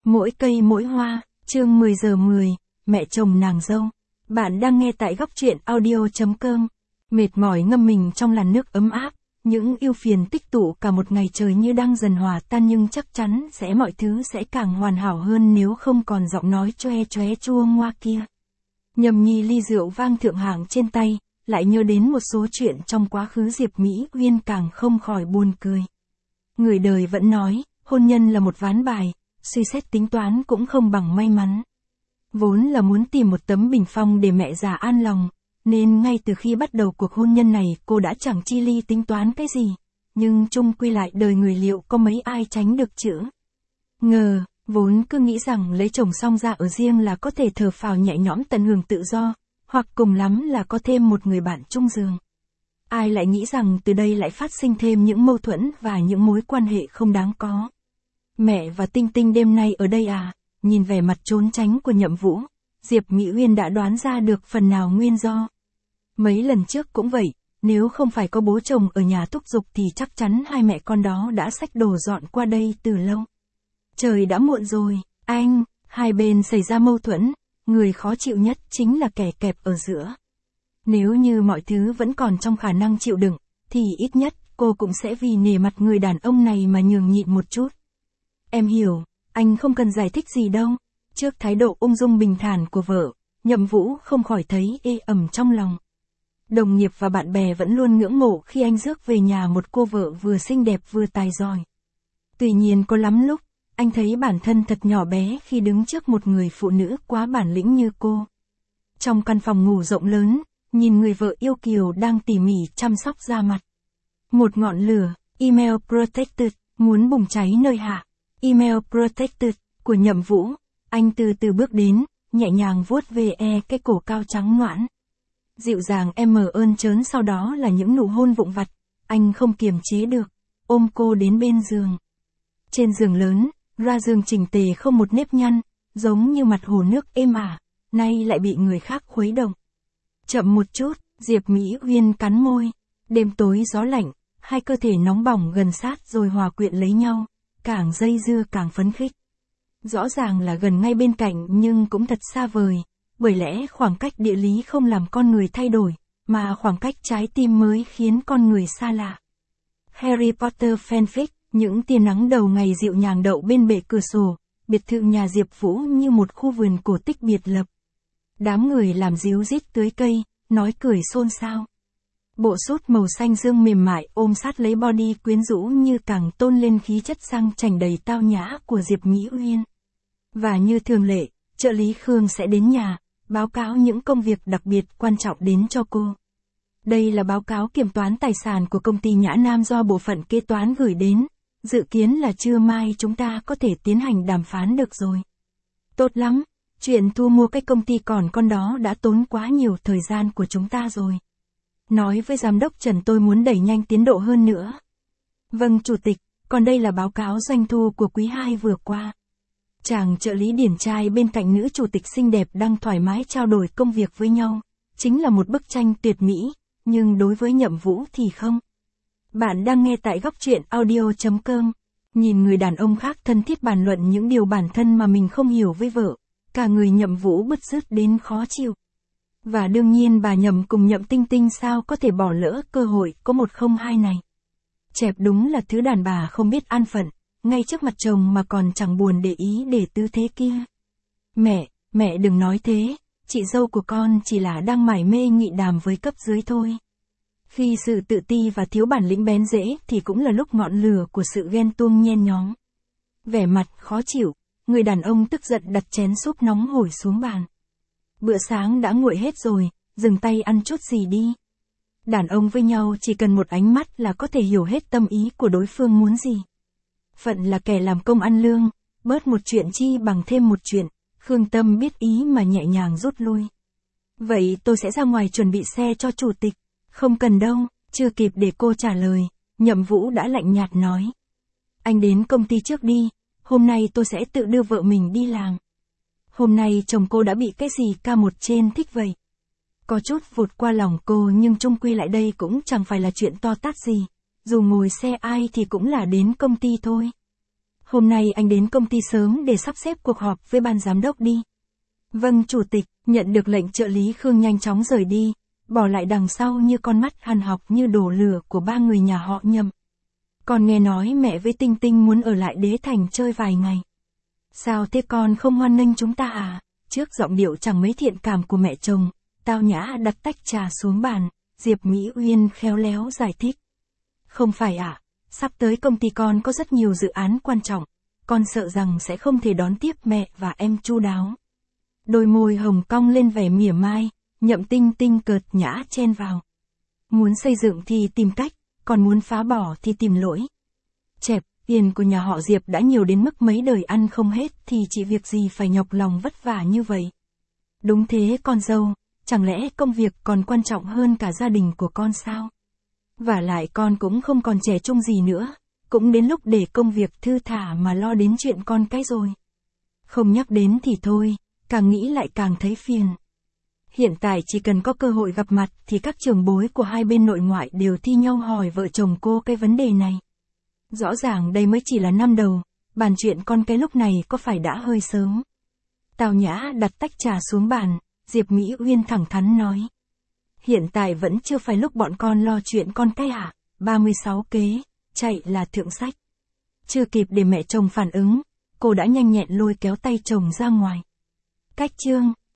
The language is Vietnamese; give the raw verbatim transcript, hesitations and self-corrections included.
Mỗi cây mỗi hoa, chương mười giờ mười, mẹ chồng nàng dâu. Bạn đang nghe tại góc truyện audio chấm com. Mệt mỏi ngâm mình trong làn nước ấm áp, những ưu phiền tích tụ cả một ngày trời như đang dần hòa tan, nhưng chắc chắn sẽ mọi thứ sẽ càng hoàn hảo hơn nếu không còn giọng nói choe choé chua ngoa kia. Nhâm nhi ly rượu vang thượng hạng trên tay, lại nhớ đến một số chuyện trong quá khứ Diệp Mỹ Uyên càng không khỏi buồn cười. Người đời vẫn nói, hôn nhân là một ván bài, suy xét tính toán cũng không bằng may mắn. Vốn là muốn tìm một tấm bình phong để mẹ già an lòng, nên ngay từ khi bắt đầu cuộc hôn nhân này cô đã chẳng chi ly tính toán cái gì, nhưng chung quy lại đời người liệu có mấy ai tránh được chữ ngờ, vốn cứ nghĩ rằng lấy chồng xong ra ở riêng là có thể thở phào nhẹ nhõm tận hưởng tự do, hoặc cùng lắm là có thêm một người bạn chung giường. Ai lại nghĩ rằng từ đây lại phát sinh thêm những mâu thuẫn và những mối quan hệ không đáng có. Mẹ và Tinh Tinh đêm nay ở đây à? Nhìn vẻ mặt trốn tránh của Nhậm Vũ, Diệp Mỹ Uyên đã đoán ra được phần nào nguyên do. Mấy lần trước cũng vậy, nếu không phải có bố chồng ở nhà thúc giục thì chắc chắn hai mẹ con đó đã xách đồ dọn qua đây từ lâu. Trời đã muộn rồi, anh, hai bên xảy ra mâu thuẫn, người khó chịu nhất chính là kẻ kẹp ở giữa. Nếu như mọi thứ vẫn còn trong khả năng chịu đựng, thì ít nhất cô cũng sẽ vì nể mặt người đàn ông này mà nhường nhịn một chút. Em hiểu, anh không cần giải thích gì đâu. Trước thái độ ung dung bình thản của vợ, Nhậm Vũ không khỏi thấy ê ẩm trong lòng. Đồng nghiệp và bạn bè vẫn luôn ngưỡng mộ khi anh rước về nhà một cô vợ vừa xinh đẹp vừa tài giỏi. Tuy nhiên có lắm lúc, anh thấy bản thân thật nhỏ bé khi đứng trước một người phụ nữ quá bản lĩnh như cô. Trong căn phòng ngủ rộng lớn, nhìn người vợ yêu kiều đang tỉ mỉ chăm sóc da mặt. Một ngọn lửa, email protected, muốn bùng cháy nơi hạ. Email protected, của Nhậm Vũ, anh từ từ bước đến, nhẹ nhàng vuốt về e cái cổ cao trắng ngoãn. Dịu dàng em ơn trớn, sau đó là những nụ hôn vụng vặt, anh không kiềm chế được, ôm cô đến bên giường. Trên giường lớn, ra giường chỉnh tề không một nếp nhăn, giống như mặt hồ nước êm ả, nay lại bị người khác khuấy động. Chậm một chút, Diệp Mỹ Uyên cắn môi, đêm tối gió lạnh, hai cơ thể nóng bỏng gần sát rồi hòa quyện lấy nhau. Càng dây dưa càng phấn khích. Rõ ràng là gần ngay bên cạnh nhưng cũng thật xa vời, bởi lẽ khoảng cách địa lý không làm con người thay đổi, mà khoảng cách trái tim mới khiến con người xa lạ. Harry Potter fanfic, những tia nắng đầu ngày dịu nhàng đậu bên bệ cửa sổ, biệt thự nhà Diệp Vũ như một khu vườn cổ tích biệt lập. Đám người làm ríu rít tưới cây, nói cười xôn xao. Bộ sút màu xanh dương mềm mại ôm sát lấy body quyến rũ như càng tôn lên khí chất sang chảnh đầy tao nhã của Diệp Mỹ Uyên. Và như thường lệ, trợ lý Khương sẽ đến nhà, báo cáo những công việc đặc biệt quan trọng đến cho cô. Đây là báo cáo kiểm toán tài sản của công ty Nhã Nam do bộ phận kế toán gửi đến, dự kiến là trưa mai chúng ta có thể tiến hành đàm phán được rồi. Tốt lắm, chuyện thu mua cái công ty còn con đó đã tốn quá nhiều thời gian của chúng ta rồi. Nói với giám đốc Trần tôi muốn đẩy nhanh tiến độ hơn nữa. Vâng chủ tịch, còn đây là báo cáo doanh thu của quý hai vừa qua. Chàng trợ lý điển trai bên cạnh nữ chủ tịch xinh đẹp đang thoải mái trao đổi công việc với nhau. Chính là một bức tranh tuyệt mỹ, nhưng đối với Nhậm Vũ thì không. Bạn đang nghe tại góc truyện audio chấm com. Nhìn người đàn ông khác thân thiết bàn luận những điều bản thân mà mình không hiểu với vợ. Cả người Nhậm Vũ bứt rứt đến khó chịu. Và đương nhiên bà Nhậm cùng Nhậm Tinh Tinh sao có thể bỏ lỡ cơ hội có một không hai này. Chẹp đúng là thứ đàn bà không biết an phận, ngay trước mặt chồng mà còn chẳng buồn để ý để tư thế kia. Mẹ, mẹ đừng nói thế, chị dâu của con chỉ là đang mải mê nghị đàm với cấp dưới thôi. Khi sự tự ti và thiếu bản lĩnh bén rễ thì cũng là lúc ngọn lửa của sự ghen tuông nhen nhóm. Vẻ mặt khó chịu, người đàn ông tức giận đặt chén súp nóng hổi xuống bàn. Bữa sáng đã nguội hết rồi, dừng tay ăn chút gì đi. Đàn ông với nhau chỉ cần một ánh mắt là có thể hiểu hết tâm ý của đối phương muốn gì. Phận là kẻ làm công ăn lương, bớt một chuyện chi bằng thêm một chuyện, Khương Tâm biết ý mà nhẹ nhàng rút lui. Vậy tôi sẽ ra ngoài chuẩn bị xe cho chủ tịch. Không cần đâu, chưa kịp để cô trả lời, Nhậm Vũ đã lạnh nhạt nói. Anh đến công ty trước đi, hôm nay tôi sẽ tự đưa vợ mình đi làm. Hôm nay chồng cô đã bị cái gì ca một trên thích vậy? Có chút vụt qua lòng cô nhưng chung quy lại đây cũng chẳng phải là chuyện to tát gì. Dù ngồi xe ai thì cũng là đến công ty thôi. Hôm nay anh đến công ty sớm để sắp xếp cuộc họp với ban giám đốc đi. Vâng chủ tịch, nhận được lệnh trợ lý Khương nhanh chóng rời đi, bỏ lại đằng sau như con mắt hằn học như đổ lửa của ba người nhà họ Nhậm. Con nghe nói mẹ với Tinh Tinh muốn ở lại Đế Thành chơi vài ngày. Sao thế con không hoan nghênh chúng ta à? Trước giọng điệu chẳng mấy thiện cảm của mẹ chồng, Tao Nhã đặt tách trà xuống bàn, Diệp Mỹ Uyên khéo léo giải thích. Không phải ạ, à, sắp tới công ty con có rất nhiều dự án quan trọng, con sợ rằng sẽ không thể đón tiếp mẹ và em chu đáo. Đôi môi hồng cong lên vẻ mỉa mai, Nhậm Tinh Tinh cợt nhã chen vào. Muốn xây dựng thì tìm cách, còn muốn phá bỏ thì tìm lỗi. Chẹp, tiền của nhà họ Diệp đã nhiều đến mức mấy đời ăn không hết thì chỉ việc gì phải nhọc lòng vất vả như vậy. Đúng thế con dâu, chẳng lẽ công việc còn quan trọng hơn cả gia đình của con sao? Vả lại con cũng không còn trẻ trung gì nữa, cũng đến lúc để công việc thư thả mà lo đến chuyện con cái rồi. Không nhắc đến thì thôi, càng nghĩ lại càng thấy phiền. Hiện tại chỉ cần có cơ hội gặp mặt thì các trưởng bối của hai bên nội ngoại đều thi nhau hỏi vợ chồng cô cái vấn đề này. Rõ ràng đây mới chỉ là năm đầu, bàn chuyện con cái lúc này có phải đã hơi sớm. Tao Nhã đặt tách trà xuống bàn, Diệp Mỹ Uyên thẳng thắn nói. Hiện tại vẫn chưa phải lúc bọn con lo chuyện con cái à, ba mươi sáu kế, chạy là thượng sách. Chưa kịp để mẹ chồng phản ứng, cô đã nhanh nhẹn lôi kéo tay chồng ra ngoài. Cách chương